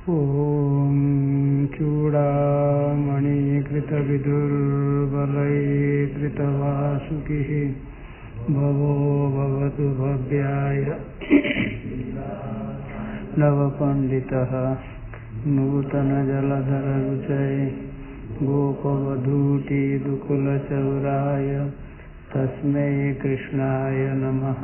ॐ चूडामणिकृतविदुर्बलैर्कृतवासुकिः भवो भवतु भव्याय नवपण्डितः नूतनजलधररुचये गोपवधूटिदुकुलचौराय तस्मै कृष्णाय नमः।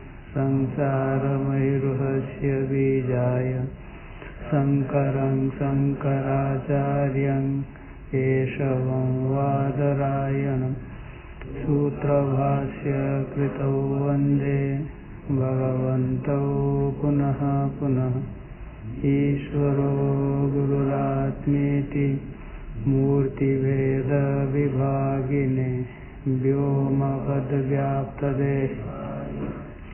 संसारमयूरस्य बीजाय शङ्करं शङ्कराचार्यं केशवं वादरायणं सूत्रभाष्य कृतौ वन्दे भगवन्तौ पुनः पुनः। ईश्वरो गुरुरात्मेति मूर्तिभेदविभागिने व्योमपदव्याप्तदेहाय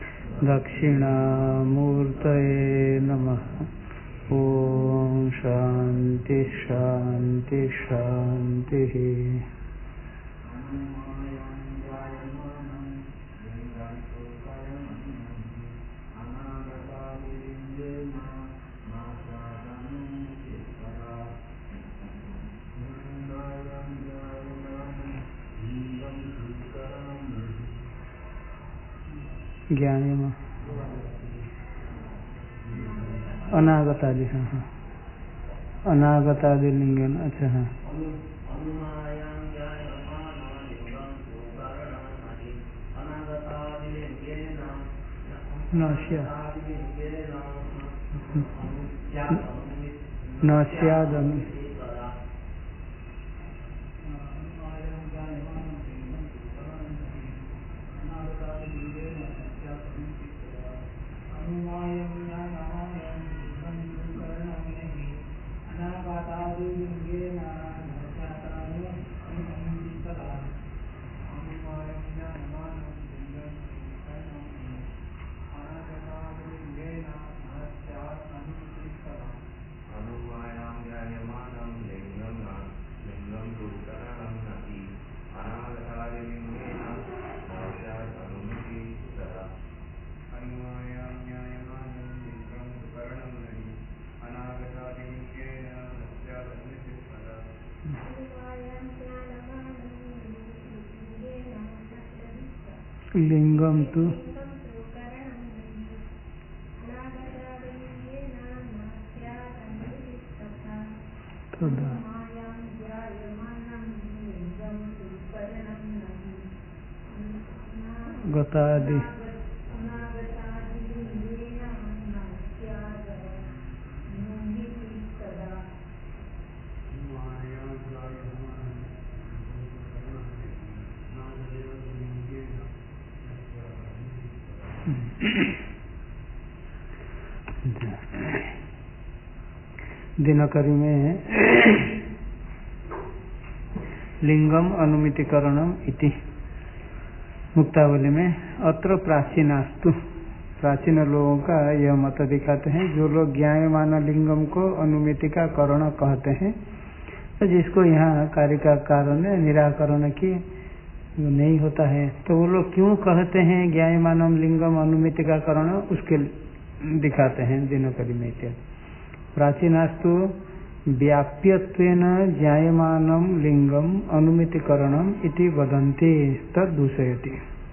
दक्षिणामूर्तये नमः। ओम शांति शांति शांति। ज्ञान अनागतादि, हाँ हाँ, अनागतादि लिंगन। अच्छा हाँ, नस्यादनु लिंगम तु गतादि दिनकरी में लिंगम अनुमितिकरणम इति मुक्तावली में अत्र प्राचीनास्तु, प्राचीन लोगों का यह मत दिखाते हैं। जो लोग ज्ञायमान लिंगम को अनुमिति का करण कहते हैं, तो जिसको यहाँ कार्य का कारण निराकरण की नहीं होता है, तो वो लोग क्यों कहते हैं ज्ञायमानम लिंगम अनुमिति का करण, उसके दिखाते हैं दिनकरी में। प्राचीनास्तु व्याप्यत्वेन ज्ञायमानम लिंगम अनुमितिकरणम इति वदन्ति तद्दूषयति।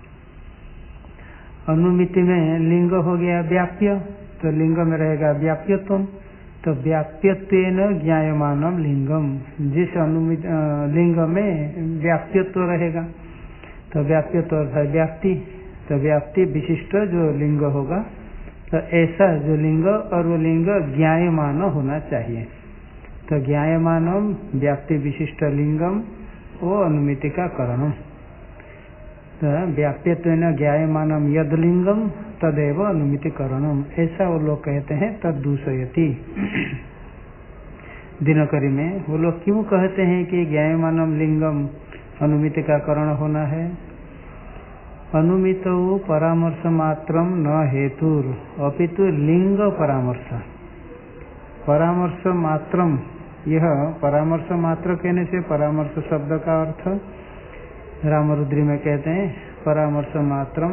अनुमिति में लिंग हो गया व्याप्य, तो लिंग में रहेगा व्याप्यत्व, तो व्याप्यत्वेन ज्ञायमानम लिंगम, जिस अनुमिति लिंग में व्याप्यत्व रहेगा, तो व्याप्यत्व अर्थात व्याप्ति, तो व्याप्ति विशिष्ट जो लिंग होगा, तो ऐसा जो लिंग और वो लिंग ज्ञायमान होना चाहिए। तो ज्ञायमानम व्याप्ति विशिष्ट लिंगम वो अनुमिति का करणम। तो व्याप्यत्वेन ज्ञायमानम यद लिंगम तदेव अनुमिति करणम, ऐसा वो लोग कहते हैं। तद्दूषयति। दिनकरी में वो लोग क्यों कहते हैं कि ज्ञायमानम लिंगम अनुमिति का करण होना है। अनुमितौ परामर्श मात्रम न हेतुर अपितु लिंग परामर्श। परामर्श मात्रम, यह परामर्श मात्र कहने से परामर्श शब्द का अर्थ रामरुद्री में कहते हैं परामर्श मात्रम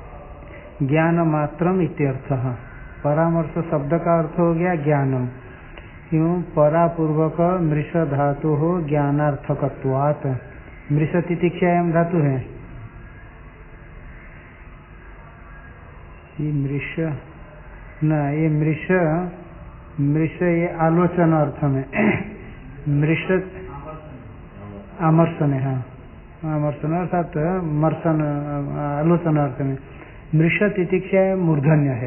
ज्ञान मात्रम इत्यर्थः। परामर्श शब्द का अर्थ हो गया ज्ञानम, क्यों? परापूर्वक मृष धातु हो ज्ञानार्थकत्वात्। मृष तितिक्षायाम धातु है, ये मृष न, ये मृष ये आलोचन अर्थ में मृष आमर्षण है, हाँ आमर्षण अर्थात मर्षण आलोचन अर्थ में। मृष तितिक्षा मूर्धन्य है,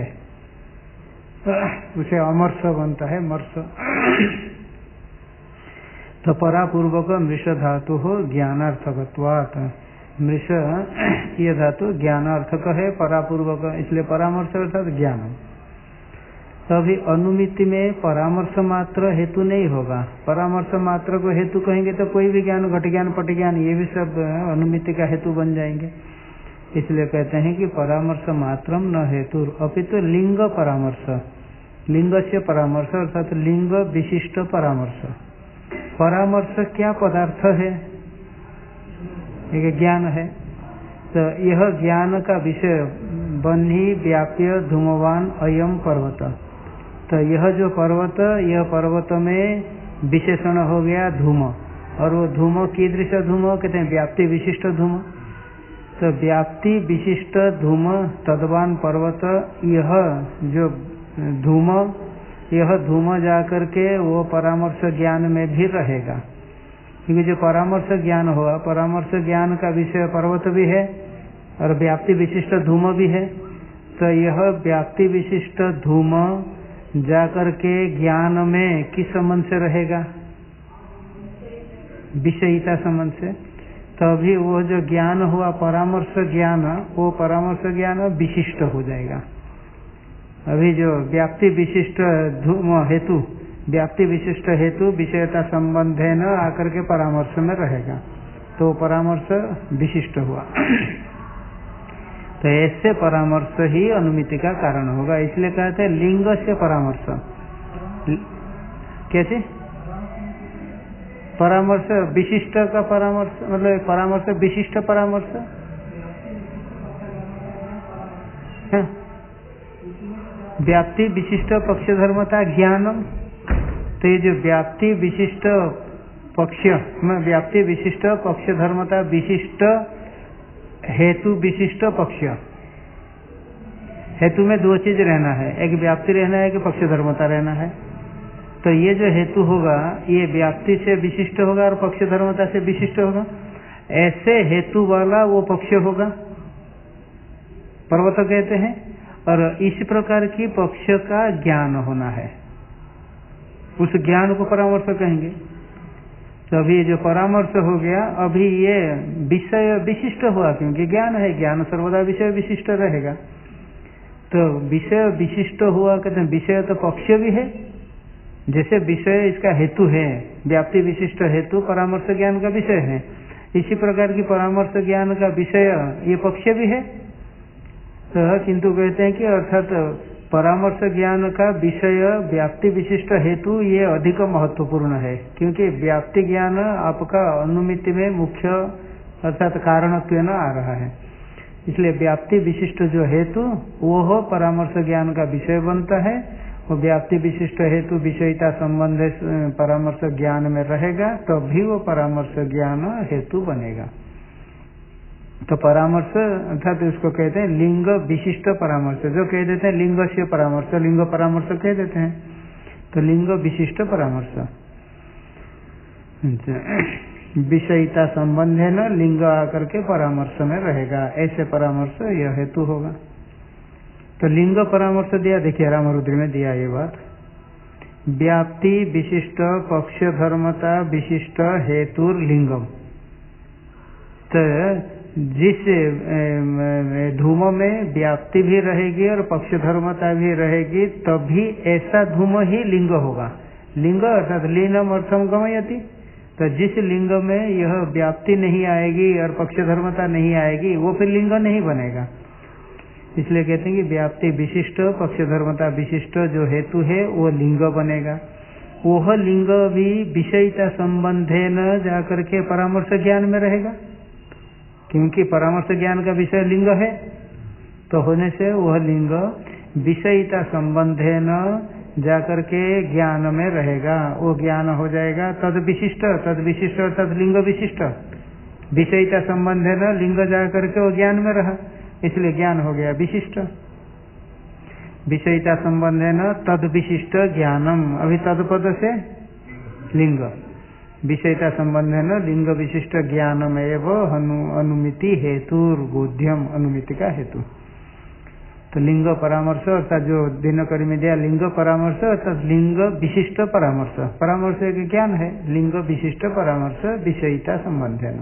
उसे अमर्ष बनता है मर्ष। तो परापूर्वक मृष धातु हो ज्ञानार्थकत्वात्। मृष ये धातु ज्ञानार्थक है, परापूर्वक, इसलिए परामर्श अर्थात ज्ञान। तभी अनुमिति में परामर्श मात्र हेतु नहीं होगा। परामर्श मात्र को हेतु कहेंगे तो कोई भी ज्ञान, घट ज्ञान, पट ज्ञान, ये भी सब अनुमिति का हेतु बन जाएंगे। इसलिए कहते हैं कि परामर्श मात्रम न हेतु अपितु लिंग परामर्श, लिंग से परामर्श अर्थात लिंग विशिष्ट परामर्श। परामर्श क्या पदार्थ है? एक ज्ञान है, तो यह ज्ञान का विषय बन्ही व्याप्य धूमवान अयम पर्वत। तो यह जो पर्वत, यह पर्वत में विशेषण हो गया धूम, और वो धूम कीदृश धूम कहते हैं? व्याप्ति विशिष्ट धूम। तो व्याप्ति विशिष्ट धूम तद्वान पर्वत, यह जो धूम, यह धूम जाकर के वो परामर्श ज्ञान में भी रहेगा, क्योंकि जो परामर्श ज्ञान हुआ, परामर्श ज्ञान का विषय पर्वत भी है और व्याप्ति विशिष्ट धूम भी है। तो यह व्याप्ति विशिष्ट धूम जाकर के ज्ञान में किस संबंध से रहेगा? विषयिता संबंध से। तभी वो जो ज्ञान हुआ परामर्श ज्ञान, वो परामर्श ज्ञान विशिष्ट हो जाएगा। अभी जो व्याप्ति विशिष्ट धूम हेतु, व्याप्ति विशिष्ट हेतु विषयता संबंध है न आकर के परामर्श में रहेगा, तो परामर्श विशिष्ट हुआ। तो ऐसे परामर्श ही अनुमिति का कारण होगा। इसलिए कहते हैं लिंग से परामर्श। कैसे? परामर्श विशिष्ट का परामर्श, मतलब परामर्श विशिष्ट परामर्श है। व्याप्ति विशिष्ट पक्ष धर्मता ज्ञानम। तो ये जो व्याप्ति विशिष्ट पक्ष में, व्याप्ति विशिष्ट पक्ष धर्मता विशिष्ट हेतु विशिष्ट पक्ष, हेतु में दो चीज रहना है, एक व्याप्ति रहना है, एक पक्ष धर्मता रहना है। तो ये जो हेतु होगा ये व्याप्ति से विशिष्ट होगा और पक्ष धर्मता से विशिष्ट होगा। ऐसे हेतु वाला वो पक्ष होगा, पर्वत कहते हैं। और इस प्रकार की पक्ष का ज्ञान होना है, उस ज्ञान को परामर्श कहेंगे। तो अभी जो परामर्श हो गया, अभी ये विषय विशिष्ट हुआ, क्योंकि ज्ञान है, ज्ञान सर्वदा विषय विशिष्ट रहेगा। तो विषय विशिष्ट हुआ, कहते हैं विषय तो पक्ष भी है, जैसे विषय इसका हेतु है, व्याप्ति विशिष्ट हेतु परामर्श ज्ञान का विषय है, इसी प्रकार की परामर्श ज्ञान का विषय ये पक्ष भी है। तो किंतु कहते हैं कि अर्थात परामर्श ज्ञान का विषय व्याप्ति विशिष्ट हेतु ये अधिक महत्वपूर्ण है, क्योंकि व्याप्ति ज्ञान आपका अनुमिति में मुख्य अर्थात कारणत्व न आ रहा है। इसलिए व्याप्ति विशिष्ट जो हेतु वो हो परामर्श ज्ञान का विषय बनता है। वो व्याप्ति विशिष्ट हेतु विषयिता संबंध परामर्श ज्ञान में रहेगा, तभी वो परामर्श ज्ञान हेतु बनेगा। तो परामर्श अर्थात उसको कहते हैं लिंग विशिष्ट परामर्श। जो कह देते हैं लिंग से परामर्श, लिंग परामर्श कह देते हैं, तो लिंग विशिष्ट परामर्श विषयिता संबंध है न, लिंग आकर के परामर्श में रहेगा, ऐसे परामर्श यह हेतु होगा। तो लिंग परामर्श दिया, देखिए रामरुद्री में दिया ये बात, व्याप्ति विशिष्ट पक्ष धर्मता विशिष्ट हेतु लिंगम। तो जिस धूम में व्याप्ति भी रहेगी और पक्ष धर्मता भी रहेगी, तभी ऐसा धूम ही लिंग होगा। लिंग अर्थात लीनम अर्थम गमयति। तो जिस लिंग में यह व्याप्ति नहीं आएगी और पक्ष धर्मता नहीं आएगी, वो फिर लिंग नहीं बनेगा। इसलिए कहते हैं कि व्याप्ति विशिष्ट पक्ष धर्मता विशिष्ट जो हेतु है वो लिंग बनेगा। वह लिंग भी विषयिता संबंधे न जाकर के परामर्श ज्ञान में रहेगा, क्योंकि परामर्श ज्ञान का विषय लिंग है। तो होने से वह लिंग विषयिता संबंधे न जाकर के ज्ञान में रहेगा, वो ज्ञान हो जाएगा तद विशिष्ट तद लिंग विशिष्ट। विषयता संबंध है ना, लिंग जाकर के वो ज्ञान में रहा, इसलिए ज्ञान हो गया विशिष्ट। विषयता संबंध है न तद विशिष्ट ज्ञानम, अभी तदपद से लिंग, विषयता संबंध है न लिंग विशिष्ट ज्ञानम एवं अनुमिति हेतु बोध्यम, अनुमिति का हेतु। तो लिंग परामर्श अर्थात जो दिनकरी में दिया लिंग परामर्श अर्थात लिंग विशिष्ट परामर्श, परामर्श एक ज्ञान है, लिंग विशिष्ट परामर्श विषयता संबंध है न।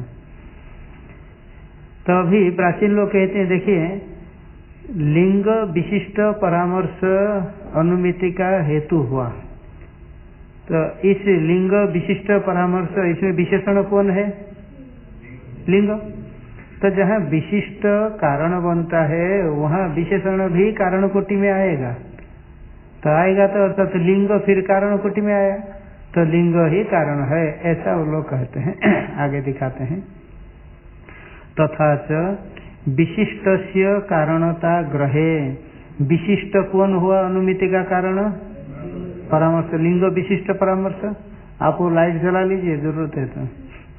तो अभी प्राचीन लोग कहते हैं, देखिए लिंग विशिष्ट परामर्श अनुमिति का हेतु हुआ, तो इस लिंग विशिष्ट परामर्श इसमें विशेषण कौन है? लिंग। तो जहाँ विशिष्ट कारण बनता है वहाँ विशेषण भी कारण कोटि में आएगा, तो आएगा तो अर्थात लिंग फिर कारण कोटि में आया, तो लिंग ही कारण है, ऐसा वो लोग कहते हैं। आगे दिखाते हैं, तथा च विशिष्टस्य कारणता ग्रहे, विशिष्ट कौन हुआ अनुमिति का कारण? परामर्श, लिंग विशिष्ट परामर्श। आप वो लाइट जला लीजिए, जरूरत है तो।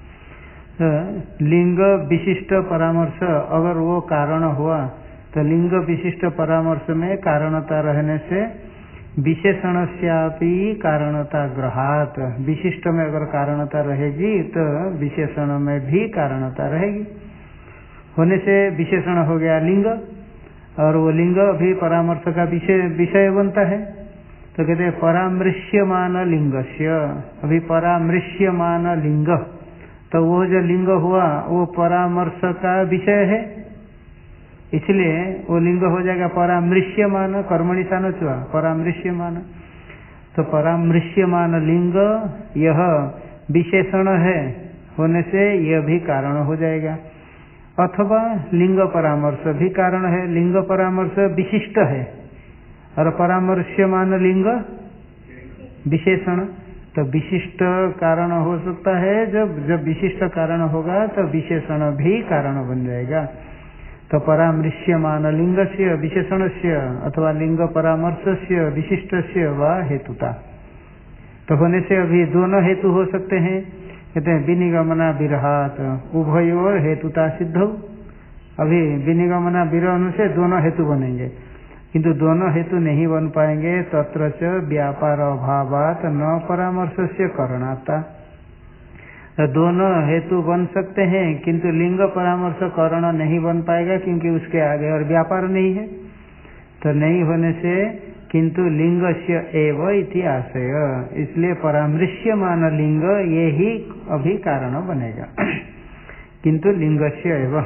लिंग विशिष्ट परामर्श अगर वो कारण हुआ तो लिंग विशिष्ट परामर्श में कारणता रहने से विशेषणस्यापि कारणता ग्रहात, विशिष्ट में अगर कारणता रहेगी तो विशेषण में भी कारणता रहेगी, होने से विशेषण हो गया लिंग, और वो लिंग भी परामर्श का विषय बनता है। तो कहते हैं परामृश्यमान लिंगस्य, अभी परामृश्यमान लिंग, तो वो जो लिंग हुआ वो परामर्श का विषय है, इसलिए वो लिंग हो जाएगा परामृश्यमान, कर्मणि सानोचवा परामृश्यमान। तो परामृश्यमान लिंग यह विशेषण है, होने से यह भी कारण हो जाएगा। अथवा लिंग परामर्श भी कारण है, लिंग परामर्श विशिष्ट है और परामर्श्यमान लिंग विशेषण, तो विशिष्ट कारण हो सकता है। जब विशिष्ट कारण होगा तो विशेषण भी कारण बन जाएगा। तो परामृश्यमान लिंगस्य विशेषणस्य अथवा लिंग परामर्शस्य विशिष्टस्य वा हेतुता, तो होने से अभी दोनों हेतु हो सकते हैं। कहते हैं विनिगमना विरहात उभयोर हेतुता सिद्ध। अभी विनिगमना विरह से दोनों हेतु बनेंगे, किंतु दोनों हेतु नहीं बन पाएंगे। तत्र च व्यापार अभावात न परामर्शस्य करणाता, तो दोनों हेतु बन सकते हैं किंतु लिंग परामर्श करण नहीं बन पाएगा, क्योंकि उसके आगे और व्यापार नहीं है, तो नहीं होने से किंतु लिंगस्य एव इति आशय, इसलिए परामृश्यमान लिंग ये ही अभी कारण बनेगा, किंतु लिंगस्य एव।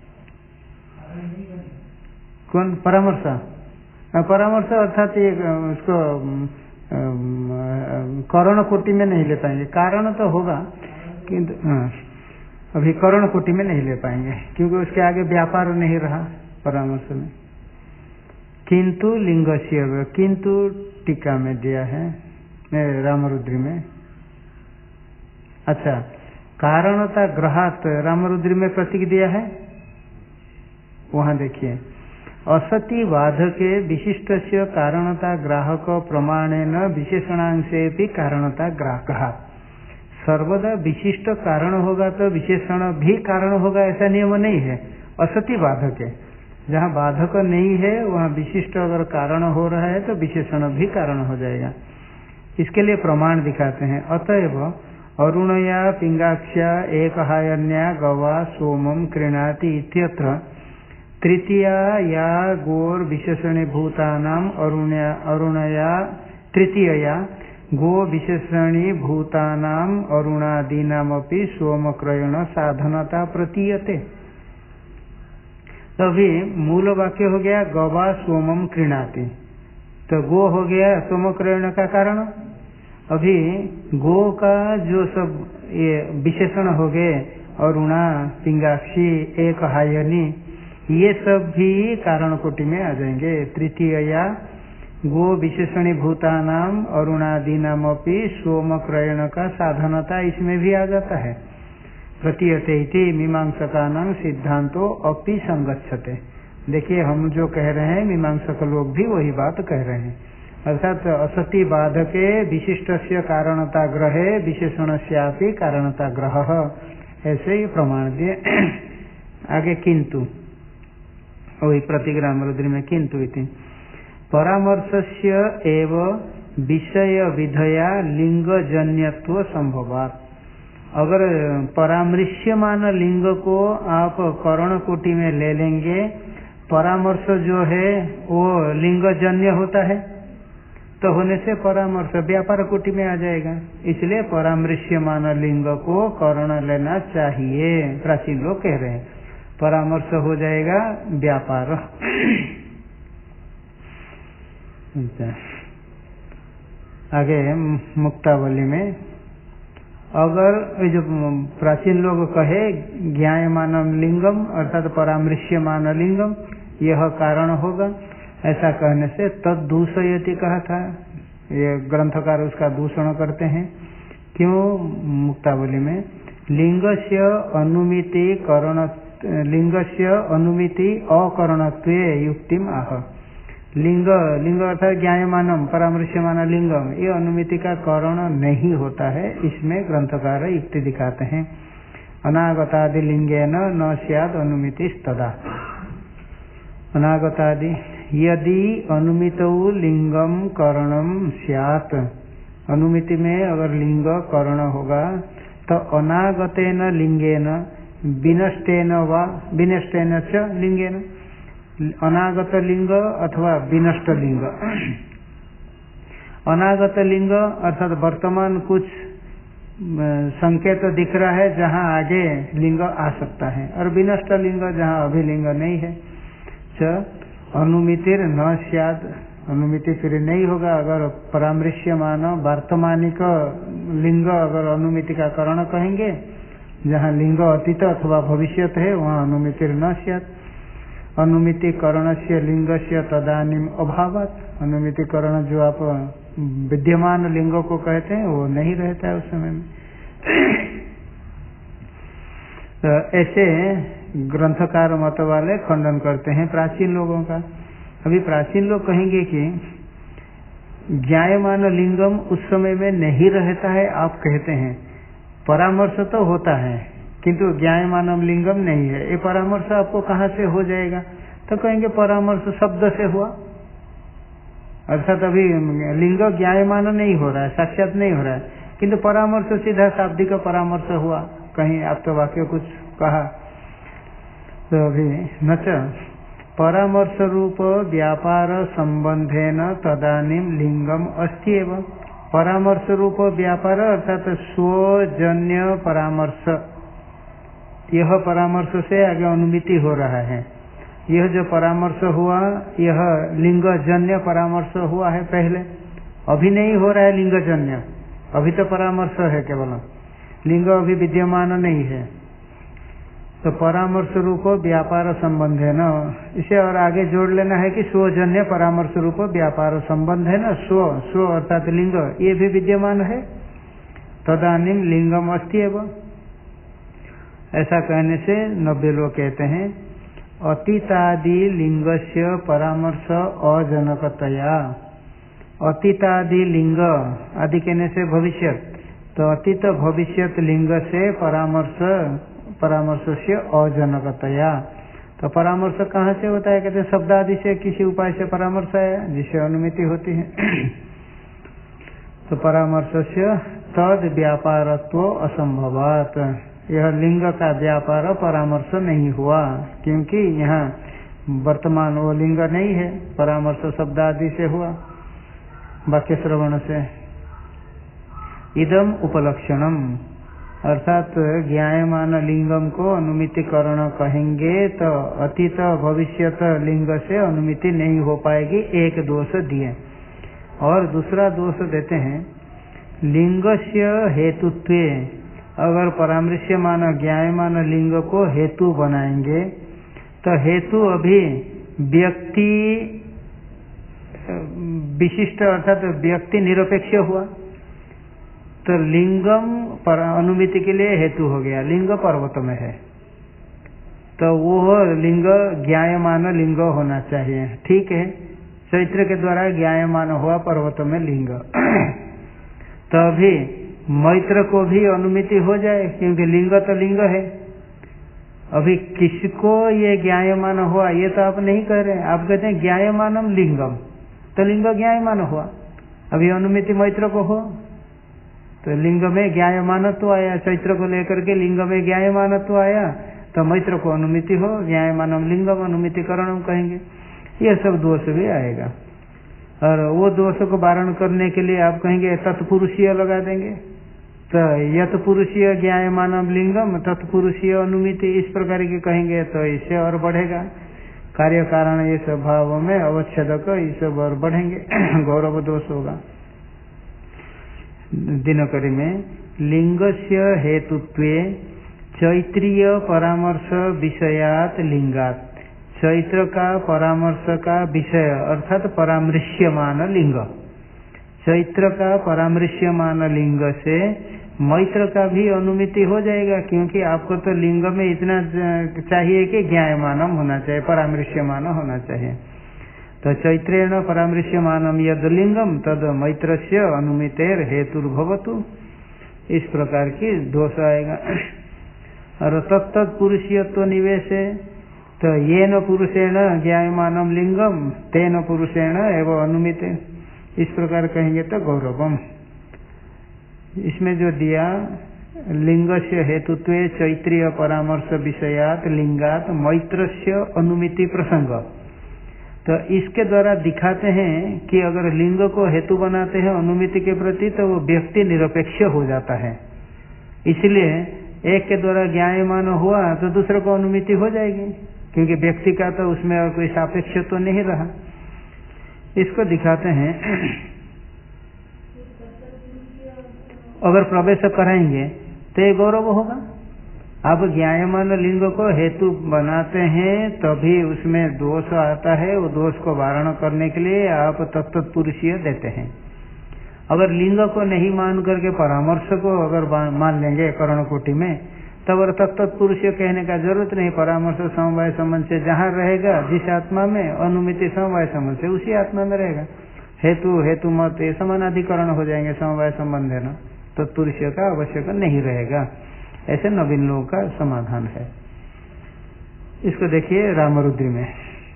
कौन परामर्श? परामर्श अर्थात ये उसको करण कोटि में नहीं ले पाएंगे, कारण तो होगा किंतु अभी करण कोटि में नहीं ले पाएंगे, क्योंकि उसके आगे व्यापार नहीं रहा परामर्श में। किंतु लिंगस्य, किंतु टीका में दिया है रामरुद्री में। अच्छा, कारणता ग्रहात रामरुद्री में प्रतीक दिया है, वहां देखिए असति बाधके विशिष्टस्य कारणता ग्राहक प्रमाणेन विशेषणांशे भी कारणता ग्राहक। सर्वदा विशिष्ट कारण होगा तो विशेषण भी कारण होगा, ऐसा नियम नहीं है। असति बाधक है, जहाँ बाधक नहीं है वहाँ विशिष्ट अगर कारण हो रहा है तो विशेषण भी कारण हो जाएगा। इसके लिए प्रमाण दिखाते हैं। अतएव अरुणया पिंगाक्ष्या एकहायन्या गवा सोमम क्रीणाति इत्यत्र तृतीया या गोर विशेषणे भूतानाम अरुणया तृतीया गो विशेषणी भूतानाम अरुणादीनामपि सोमक्रयण साधनता प्रतीयते। तभी मूल वाक्य हो गया गवा सोमम क्रीणाति, तो गो हो गया सोमक्रयण का कारण। अभी गो का जो सब ये विशेषण हो गए, अरुणा पिंगाक्षी एक हायनी, ये सब भी कारण कोटि में आ जाएंगे। तृतीया गो विशेषणी भूतानाम अरुणादीनामपि सोमक्रयण का साधनता इसमें भी आ जाता है। प्रतीयते इति मीमांसकानां सिद्धांतो अपि संगच्छते। देखिए हम जो कह रहे हैं मीमांसक लोग भी वही बात कह रहे हैं। अर्थात असति बाधके विशिष्टस्य कारणता ग्रहे विशेषणस्यापि कारणता ग्रह, ऐसे ही प्रमाण दिए। आगे किंतु, वही प्रतिग्राम रुद्री में किंतु इति परामर्शस्य एव विषय विधया लिंगजन्यत्व संभवात्। अगर परामर्श्यमान लिंग को आप करण कोटि में ले लेंगे, परामर्श जो है वो लिंगजन्य होता है, तो होने से परामर्श व्यापार कोटि में आ जाएगा। इसलिए परामर्श्यमान लिंग को करण लेना चाहिए, प्राचीन लोग कह रहे हैं। परामर्श हो जाएगा व्यापार। आगे मुक्तावली में, अगर जो प्राचीन लोग कहे ज्ञायमानम लिंगम अर्थात परामर्श्यमान लिंगम यह कारण होगा, ऐसा कहने से तद दूषयति कहा था। ये ग्रंथकार उसका दूषण करते हैं। क्यों? मुक्तावली में लिंगस्य अनुमिति करण, लिंगस्य अनुमिति अकरणत्वे युक्तिम आह। लिंग, लिंग अर्थात ज्ञायमानम परामर्श्यमान लिंगम, ये अनुमिति का कारण नहीं होता है। इसमें ग्रंथकार युक्ति दिखाते हैं। अनागतादि लिंगेन न स्याद अनुमिति तदा। अनागतादि यदि अनुमितौ लिंगम करणम स्यात्, अनुमिति में अगर लिंग करण होगा तो अनागतेन लिंगेन विनष्टेन वा विनष्टेन च लिंगेन, अनागत लिंग अथवा विनष्ट लिंग। अनागत लिंग अर्थात वर्तमान कुछ संकेत दिख रहा है जहाँ आगे लिंग आ सकता है, और विनष्ट लिंग जहाँ अभी लिंग नहीं है। च अनुमितिर न स्याद, अनुमिति फिर नहीं होगा। अगर परामर्श्यमान वर्तमानिक लिंग अगर अनुमिति का कारण कहेंगे, जहाँ लिंग अतीत अथवा भविष्यत है वहाँ अनुमितिर न स्याद। अनुमिति करण से लिंग से तदानीम अभावत, अनुमिति करण जो आप विद्यमान लिंगों को कहते हैं वो नहीं रहता है उस समय में। तो ऐसे ग्रंथकार मत वाले खंडन करते हैं प्राचीन लोगों का। अभी प्राचीन लोग कहेंगे कि ज्ञायमान लिंगम उस समय में नहीं रहता है, आप कहते हैं परामर्श तो होता है किंतु ज्ञायमानम लिंगम नहीं है। ये परामर्श आपको कहाँ से हो जाएगा? तो कहेंगे परामर्श शब्द से हुआ, अर्थात अभी लिंग ज्ञायमान नहीं हो रहा है, साक्षात नहीं हो रहा है, किंतु परामर्श सीधा शाब्दिक परामर्श हुआ। कहीं आप तो वाक्य कुछ कहा तो अभी नच परामर्श रूप व्यापार संबंधेन तदानीम लिंगम अस्ति एवं। परामर्श रूप व्यापार अर्थात स्वजन्य परामर्श, यह परामर्श से आगे अनुमिति हो रहा है। यह जो परामर्श हुआ यह लिंगजन्य परामर्श हुआ है पहले, अभी नहीं हो रहा है लिंगजन्य, अभी तो परामर्श है केवल, लिंग अभी विद्यमान नहीं है। तो परामर्श रूप व्यापार संबंध है न, इसे और आगे जोड़ लेना है कि स्वजन्य परामर्श रूप व्यापार संबंध है न, स्व अर्थात लिंग ये भी विद्यमान है। तदानीम लिंगम अस्ति एवं, ऐसा कहने से 90 लोग कहते हैं अतीतादि लिंगस्य परामर्श अजनकतया। अतीतादि लिंग, आदि कहने से भविष्य, तो अतीत भविष्यत लिंग से परामर्श से अजनकतया। तो परामर्श कहाँ से होता है? कहते हैं शब्द आदि से, किसी उपाय से परामर्श है जिससे अनुमिति होती है। तो परामर्श से तद व्यापारत्व असंभवात, यह लिंग का व्यापार परामर्श नहीं हुआ, क्योंकि यहाँ वर्तमान वो लिंग नहीं है, परामर्श शब्द आदि से हुआ, वाक्य श्रवण से। इदम उपलक्षणम, अर्थात ज्ञायमान लिंगम को अनुमितिकरण कहेंगे तो अतीत भविष्यत लिंग से अनुमिति नहीं हो पाएगी, एक दोष दिए। और दूसरा दोष देते हैं लिंगस्य हेतुत्वे, अगर परामर्श्यमान ज्ञायमान लिंग को हेतु बनाएंगे तो हेतु अभी व्यक्ति विशिष्ट अर्थात व्यक्ति निरपेक्ष हुआ, तो लिंगम पर अनुमिति के लिए हेतु हो गया। लिंग पर्वत में है तो वो लिंग ज्ञायमान लिंग होना चाहिए, ठीक है, चैत्र के द्वारा ज्ञायमान हुआ पर्वत में लिंग। तभी मैत्र को भी अनुमिति हो जाए, क्योंकि लिंग तो लिंग है। अभी किसको ये ज्ञायमान हुआ ये तो आप नहीं कह रहे, आप कहते हैं ज्ञायमानम लिंगम, तो लिंग ज्ञायमान हुआ। अभी अनुमिति मैत्र को हो तो लिंग में ज्ञायमानत्व आया, चैत्र को लेकर के लिंग में ज्ञायमानत्व आया, तो मैत्र को अनुमिति हो, ज्ञायमानम लिंगम अनुमितिकरणम कहेंगे। ये सब दोष भी आएगा, और वो दोष को वारण करने के लिए आप कहेंगे तत्पुरुषीय लगा देंगे, तो यत पुरुषीय ज्ञायमानम लिंगम तत्पुरुषीय अनुमिति इस प्रकार के कहेंगे तो इससे और बढ़ेगा। कार्य कारण ये सब भाव में अवच्छेदक ये सब और बढ़ेंगे, गौरव दोष होगा। दिनकरी में लिंगस्य हेतुत्वे चैत्रीय परामर्श विषयात लिंगात, चैत्र का परामर्श का विषय अर्थात परामृश्यमान लिंग, चैत्र का परामृश्यमान लिंग से मैत्र का भी अनुमिति हो जाएगा, क्योंकि आपको तो लिंग में इतना चाहिए कि ज्ञायमानम होना चाहिए, परामृश्यमान होना चाहिए। तो चैत्रेण परामृश्यमानम यद लिंगम तद मैत्रस्य अनुमितेर हेतुर्भवतु, इस प्रकार की दोष आएगा। और तत्त पुरुषीयत्व निवेशे, तो येन पुरुषेण ज्ञायमानम लिंगम तेन पुरुषेण एवं अनुमिते, इस प्रकार कहेंगे तो गौरवम। इसमें जो दिया लिंगस्य हेतुत्वे चैत्रीय परामर्श विषयात लिंगात मैत्रस्य अनुमिति प्रसंग, तो इसके द्वारा दिखाते हैं कि अगर लिंग को हेतु बनाते हैं अनुमिति के प्रति तो वो व्यक्ति निरपेक्ष हो जाता है। इसलिए एक के द्वारा ज्ञायमान हुआ तो दूसरे को अनुमिति हो जाएगी, क्योंकि व्यक्ति का तो उसमें और कोई सापेक्ष तो नहीं रहा। इसको दिखाते हैं, अगर प्रवेश कराएंगे तो ये गौरव होगा। आप ज्ञायमान लिंग को हेतु बनाते हैं तभी उसमें दोष आता है, वो दोष को वारण करने के लिए आप तत्पुरुषीय देते हैं। अगर लिंग को नहीं मान करके परामर्श को अगर मान लेंगे करण कोटि में, तब और तत्पुरुषीय कहने का जरूरत नहीं। परामर्श समवाय संबंध से जहाँ रहेगा, जिस आत्मा में अनुमिति समवाय संबंध से उसी आत्मा में रहेगा। हेतु हेतु मत ये समानाधिकरण हो जाएंगे समवाय संबंध है ना, तत्पुरुषीय का आवश्यक नहीं रहेगा। ऐसे नवीन लोगों का समाधान है। इसको देखिए रामरुद्री में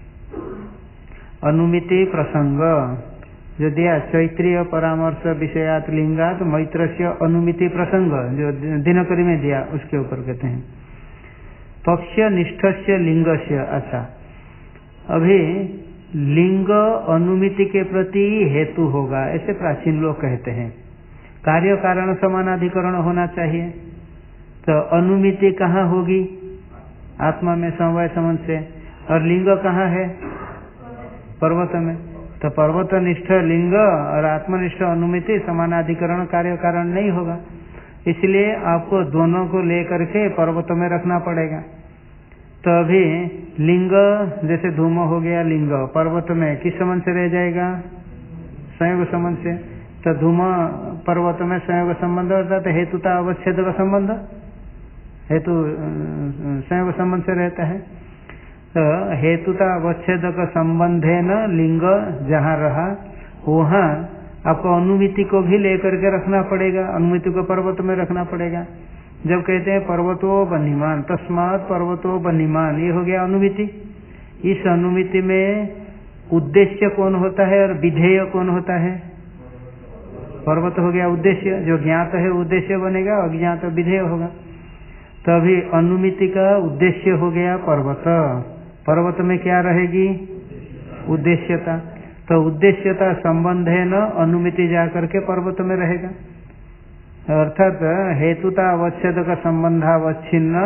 अनुमिति प्रसंग जो दिया, चैत्रीय परामर्श विषयात लिंगात मैत्रस्य अनुमिति प्रसंग जो दिनकरी में दिया, उसके ऊपर कहते हैं पक्ष निष्ठस्य लिंगस्य। अच्छा, अभी लिंग अनुमिति के प्रति हेतु होगा, ऐसे प्राचीन लोग कहते हैं। कार्य कारण समानाधिकरण होना चाहिए, तो अनुमिति कहाँ होगी? आत्मा में समवाय संबंध से। और लिंग कहाँ है? पर्वत में। तो पर्वतनिष्ठ लिंग और आत्मनिष्ठ अनुमिति समानाधिकरण कार्य कारण नहीं होगा, इसलिए आपको दोनों को लेकर के पर्वत में रखना पड़ेगा। तो अभी लिंग जैसे धूम हो गया, लिंग पर्वत में किस संबंध से रह जाएगा? संयोग संबंध से। तो धूम पर्वत में संयोग संबंध अर्थात हेतुता अवच्छेद का संबंध, हेतु संयोग संबंध से रहता है। तो हेतुता अवच्छेद का संबंध है न, लिंग जहाँ रहा वहाँ आपको अनुमिति को भी लेकर के रखना पड़ेगा, अनुमिति को पर्वत में रखना पड़ेगा। जब कहते हैं पर्वतो बन्हीमान, तस्मात् पर्वतो बन्हीमान, ये हो गया अनुमिति। इस अनुमिति में उद्देश्य कौन होता है और विधेय कौन होता है? पर्वत हो गया उद्देश्य, जो ज्ञात है उद्देश्य बनेगा, अज्ञात विधेय होगा। तभी अनुमिति का उद्देश्य हो गया पर्वत। पर्वत में क्या रहेगी? उद्देश्यता। तो उद्देश्यता संबंध है न, अनुमिति जाकर के पर्वत में रहेगा। अर्थात हेतुता अवच्छेद का संबंधावच्छिन्न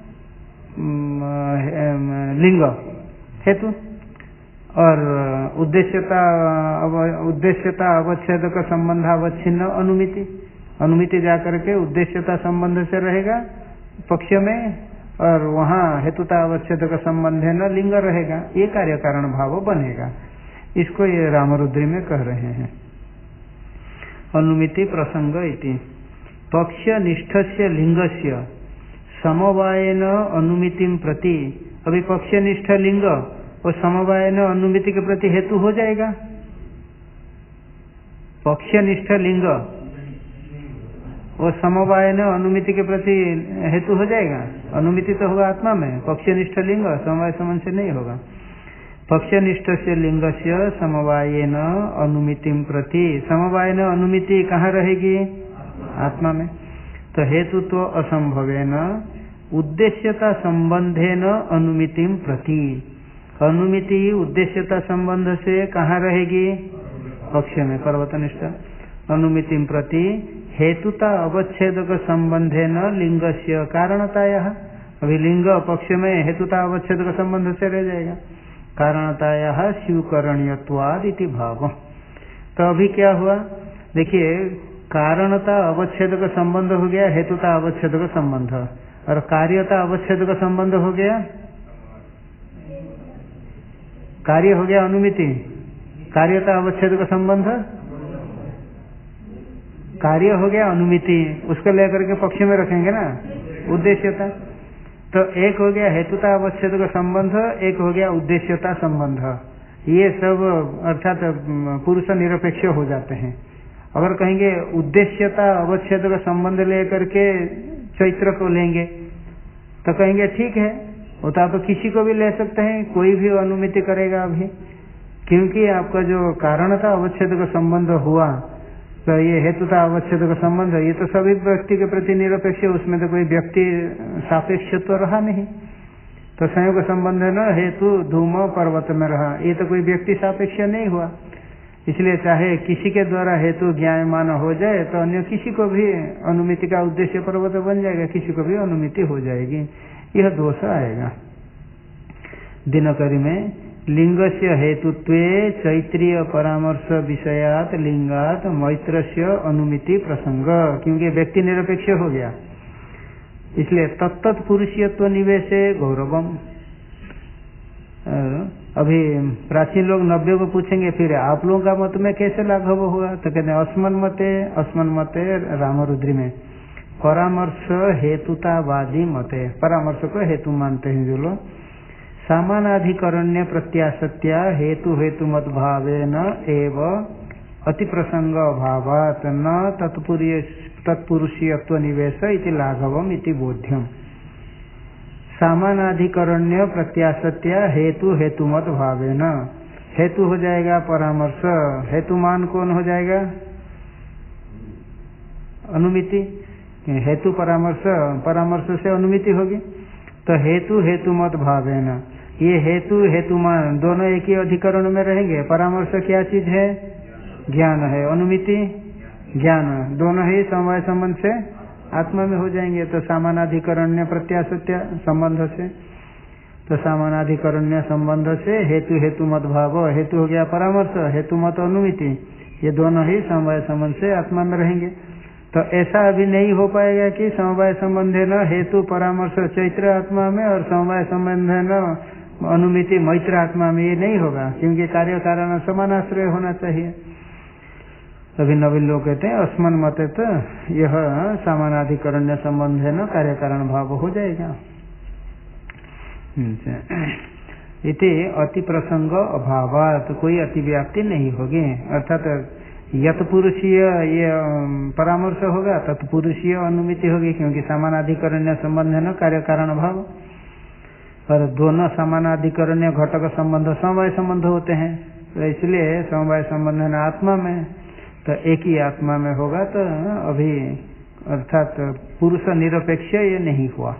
लिंग हेतु और उद्देश्यता अवच्छेद का संबंधावच्छिन्न अनुमिति। अनुमिति जाकर के उद्देश्यता संबंध से रहेगा पक्ष में, और वहाँ हेतुता अवच्छेद का संबंध है न, लिंग रहेगा। ये कार्य कारण भाव बनेगा। इसको ये रामरुद्री में कह रहे हैं। अनुमिति प्रसंग इति पक्ष निष्ठस्य लिंगस्य समवायेन अनुमितिं प्रति। अभी पक्षनिष्ठ लिंग वो समवाय न अनुमिति के प्रति हेतु हो जाएगा। पक्षनिष्ठ लिंग वो समवाय न अनुमिति के प्रति हेतु हो जाएगा। अनुमिति तो होगा आत्मा में, पक्षनिष्ठ लिंग समवाय संबंध से नहीं होगा। पक्षनिष्ठ से लिंग से समवाय न अनुमिति प्रति, समवाय न अनुमिति कहाँ रहेगी? आत्मा में। तो हेतु तो असंभवे न उद्देश्यता संबंधे न अनुमिति प्रति, अनुमिति उद्देश्यता संबंध से कहाँ रहेगी? पक्ष में, पर्वतनिष्ठ। अनुमिति प्रति हेतुता अवच्छेदक संबंधे न लिंगस्य कारणताया, अभी लिंग पक्ष में हेतुता अवच्छेदक संबंध से रह जाएगा। कारणताया स्वीकरणीयत्वाद इति भाव। तो अभी क्या हुआ देखिए, कारणता अवच्छेदक संबंध हो गया, हेतुता अवच्छेदक संबंध, और कार्यता अवच्छेदक संबंध हो गया, कार्य हो गया अनुमिति, कार्यता अवच्छेदक संबंध कार्य हो गया अनुमिति, उसको लेकर के पक्ष में रखेंगे ना उद्देश्यता। तो एक हो गया हेतुता अवच्छेदक संबंध, एक हो गया उद्देश्यता संबंध। ये सब अर्थात पुरुष निरपेक्ष हो जाते हैं। अगर कहेंगे उद्देश्यता अवच्छेदक संबंध लेकर के चैत्र को लेंगे तो कहेंगे ठीक है, होता तो किसी को भी ले सकते हैं, कोई भी अनुमिति करेगा अभी, क्योंकि आपका जो कारणता अवच्छेदक संबंध हुआ तो ये हेतुता अवच्छेदक संबंध, ये तो सभी व्यक्ति के प्रति निरपेक्ष, उसमें तो कोई व्यक्ति सापेक्ष तो रहा नहीं। तो संयोग संबंध है ना, हेतु धूम पर्वत में रहा, ये तो कोई व्यक्ति सापेक्ष नहीं हुआ। इसलिए चाहे किसी के द्वारा हेतु ज्ञायमान हो जाए तो अन्य किसी को भी अनुमिति का उद्देश्य पर्वत बन जाएगा, किसी को भी अनुमिति हो जाएगी, यह दोष आएगा। दिनकरी में लिंगस्य हेतुत्वे चैत्रीय परामर्श विषयात लिंगात मैत्रस्य अनुमिति प्रसंग, क्योंकि व्यक्ति निरपेक्ष हो गया, इसलिए तत्त पुरुषत्व निवेशे गौरवम। अभी प्राचीन लोग 90 को पूछेंगे फिर आप लोगों का मत में कैसे लाघव हुआ, तो कहते हैं अस्मन मते रामरुद्री में परामर्श हेतुतावादी मते, परामर्श को हेतु मानते हैं जो लोग। सामानाधिकरण्य प्रत्याशत्या हेतु हेतु मत भावेन एव अति प्रसंग अभावात न तत्पुरुषीयत्व निवेश इति लाघवम इति बोध्यम। सामानाधिकरण्य प्रत्याशत्या हेतु हेतु मत भावेन, हेतु हो जाएगा परामर्श, हेतुमान कौन हो जाएगा? अनुमिति। हेतु परामर्श, परामर्श से अनुमिति होगी, तो हेतु हेतु मत भावेन, ये हेतु हेतुमान दोनों एक ही अधिकरण में रहेंगे। परामर्श क्या चीज है? ज्ञान है, अनुमिति ज्ञान, दोनों ही समवाय संबंध से आत्मा में हो जाएंगे। तो सामानाधिकरण्य प्रत्याशत्य संबंध से, तो सामानाधिकरण्य संबंध से हेतु हेतु मत भाव, हेतु हो गया परामर्श, हेतु मत अनुमिति, ये दोनों ही समवाय संबंध से आत्मा में रहेंगे। तो ऐसा अभी नहीं हो पाएगा कि समवाय संबंध है न हेतु परामर्श चैत्र आत्मा में और समवाय संबंध है न अनुमिति मैत्र आत्मा में, ये नहीं होगा, क्योंकि कार्य कारण समानाश्रय होना चाहिए। तभी नवीन लोग कहते हैं अस्मन मते तो यह सामानाधिकरण्य संबंध है न कार्य कारण भाव हो जाएगा। इति अति प्रसंग अभावात, कोई अतिव्याप्ति नहीं होगी, अर्थात यत पुरुषीय ये परामर्श होगा, तत्पुरुषीय अनुमिति होगी, क्योंकि समानाधिकरण्य संबंध है न कार्य कारण भाव, और दोनों समानाधिकरण्य घटक संबंध समवाय संबंध होते हैं, तो इसलिए समवाय संबंध है न आत्मा में, तो एक ही आत्मा में होगा। तो अभी अर्थात पुरुष निरपेक्ष ये नहीं हुआ।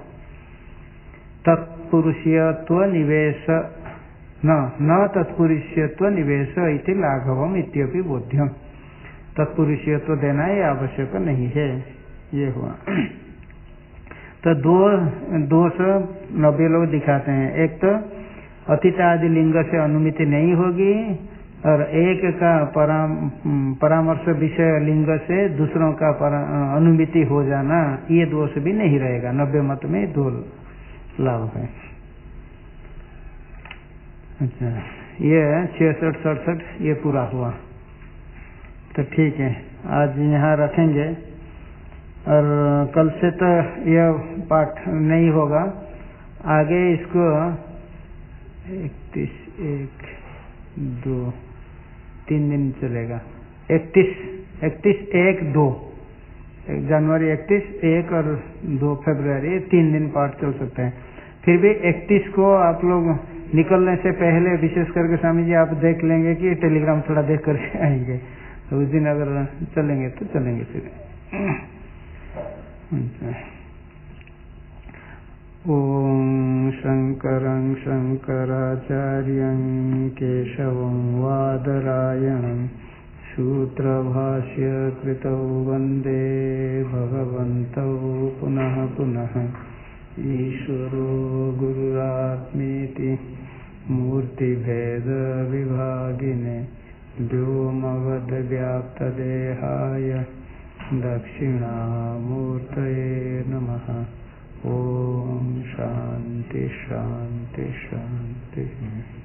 तत्पुरुषीयत्व निवेश न तत्पुरुषीयत्व निवेश इति लाघवम इत्यपि बोध्यम, तत्पुरुषीयत्व देना ये आवश्यक नहीं है, ये हुआ। तो दो दोष 90 लोग दिखाते हैं, एक तो अतीतादि लिंग से अनुमिति नहीं होगी, और एक का परामर्श विषय लिंग से दूसरों का अनुमिति हो जाना, ये दोष भी नहीं रहेगा। 90 मत में 2 लाभ है। अच्छा, ये 66-67 ये पूरा हुआ। तो ठीक है, आज यहाँ रखेंगे, और कल से तो यह पाठ नहीं होगा, आगे इसको 1, 2, 3 दिन चलेगा। 31, जनवरी 31, 1 और 2 फरवरी 3 दिन पाठ चल सकते हैं। फिर भी 31 को आप लोग निकलने से पहले विशेष करके स्वामी जी आप देख लेंगे कि टेलीग्राम थोड़ा देख करके आएंगे, तो उस दिन अगर चलेंगे तो चलेंगे फिर। ओम शंकरं शंकराचार्यं केशवं वादरायणं सूत्रभाष्य कृतौ वन्दे भगवन्तौ पुनः पुनः। ईश्वरो गुरुरात्मेति मूर्तिभेद विभागिने व्योमवद्व्याप्तदेहाय दक्षिणामूर्तये नमः। ओम शांति शांति शांति।